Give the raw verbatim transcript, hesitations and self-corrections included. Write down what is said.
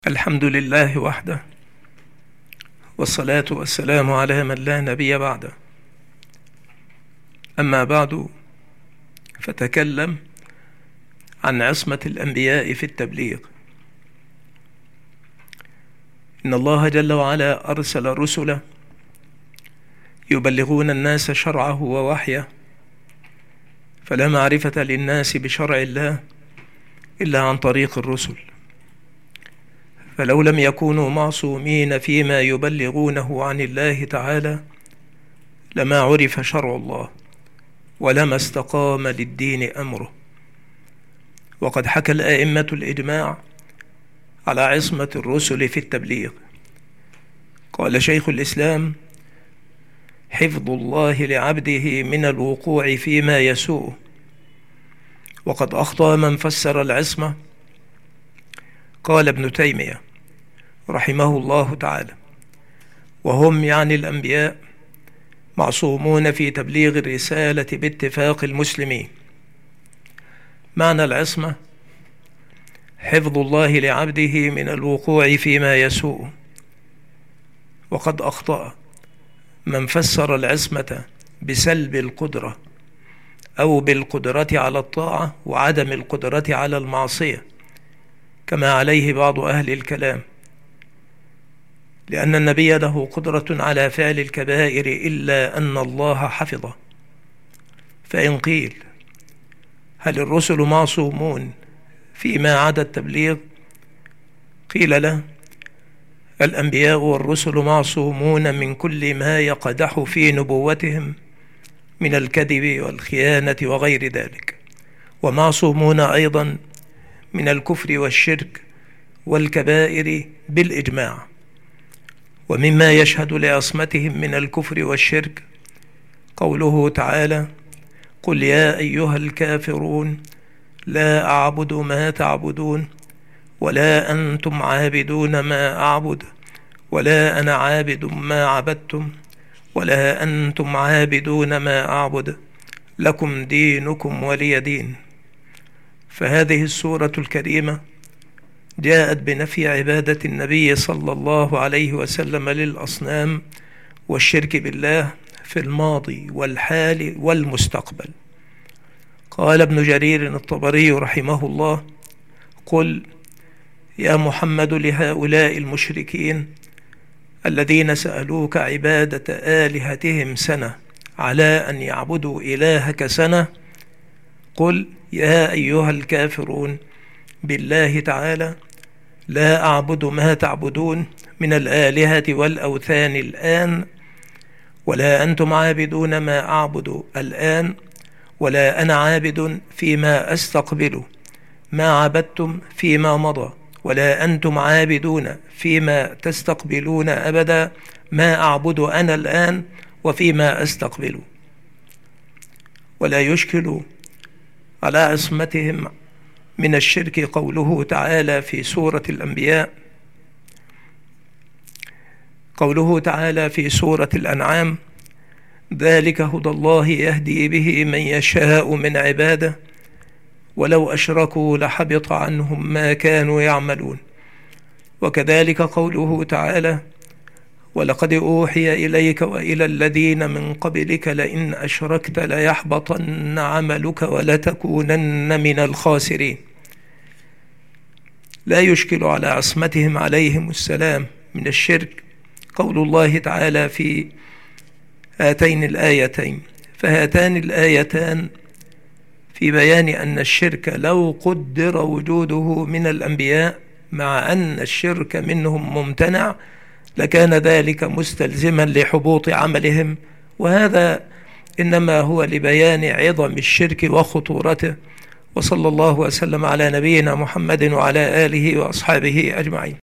الحمد لله وحده، والصلاة والسلام على من لا نبي بعده. أما بعد، فتكلم عن عصمة الأنبياء في التبليغ. إن الله جل وعلا أرسل رسلا يبلغون الناس شرعه ووحيه، فلا معرفة للناس بشرع الله إلا عن طريق الرسل. فلو لم يكونوا معصومين فيما يبلغونه عن الله تعالى لما عرف شرع الله ولما استقام للدين أمره. وقد حكى الآئمة الإجماع على عصمة الرسل في التبليغ. قال شيخ الإسلام: حفظ الله لعبده من الوقوع فيما يسوء. وقد أخطأ من فسر العصمة. قال ابن تيمية رحمه الله تعالى: وهم يعني الأنبياء معصومون في تبليغ الرسالة باتفاق المسلمين. معنى العصمة: حفظ الله لعبده من الوقوع فيما يسوء. وقد أخطأ من فسر العصمة بسلب القدرة أو بالقدرة على الطاعة وعدم القدرة على المعصية، كما عليه بعض أهل الكلام، لأن النبي له قدرة على فعل الكبائر إلا أن الله حفظه. فإن قيل: هل الرسل معصومون فيما عدا التبليغ؟ قيل له: الأنبياء والرسل معصومون من كل ما يقدح في نبوتهم من الكذب والخيانة وغير ذلك، ومعصومون أيضا من الكفر والشرك والكبائر بالإجماع. ومما يشهد لعصمتهم من الكفر والشرك قوله تعالى: قل يا أيها الكافرون لا أعبد ما تعبدون ولا أنتم عابدون ما أعبد ولا أنا عابد ما عبدتم ولا أنتم عابدون ما أعبد لكم دينكم ولي دين. فهذه السورة الكريمة جاءت بنفي عبادة النبي صلى الله عليه وسلم للأصنام والشرك بالله في الماضي والحال والمستقبل. قال ابن جرير الطبري رحمه الله: قل يا محمد لهؤلاء المشركين الذين سألوك عبادة آلهتهم سنة على أن يعبدوا إلهك سنة، قل يا أيها الكافرون بالله تعالى لا أعبد ما تعبدون من الآلهة والأوثان الآن، ولا أنتم عابدون ما أعبد الآن، ولا أنا عابد فيما أستقبل ما عبدتم فيما مضى، ولا أنتم عابدون فيما تستقبلون أبدا ما أعبد أنا الآن وفيما أستقبل. ولا يشكل على عصمتهم من الشرك قوله تعالى في سورة الأنبياء قوله تعالى في سورة الأنعام: ذلك هدى الله يهدي به من يشاء من عباده ولو أشركوا لحبط عنهم ما كانوا يعملون. وكذلك قوله تعالى: ولقد أوحي إليك وإلى الذين من قبلك لئن أشركت ليحبطن عملك ولتكونن من الخاسرين. لا يشكل على عصمتهم عليهم السلام من الشرك قول الله تعالى في هاتين الآيتين. فهاتان الآيتان في بيان أن الشرك لو قدر وجوده من الأنبياء مع أن الشرك منهم ممتنع لكان ذلك مستلزما لحبوط عملهم، وهذا إنما هو لبيان عظم الشرك وخطورته. وصلى الله وسلم على نبينا محمد وعلى آله وأصحابه أجمعين.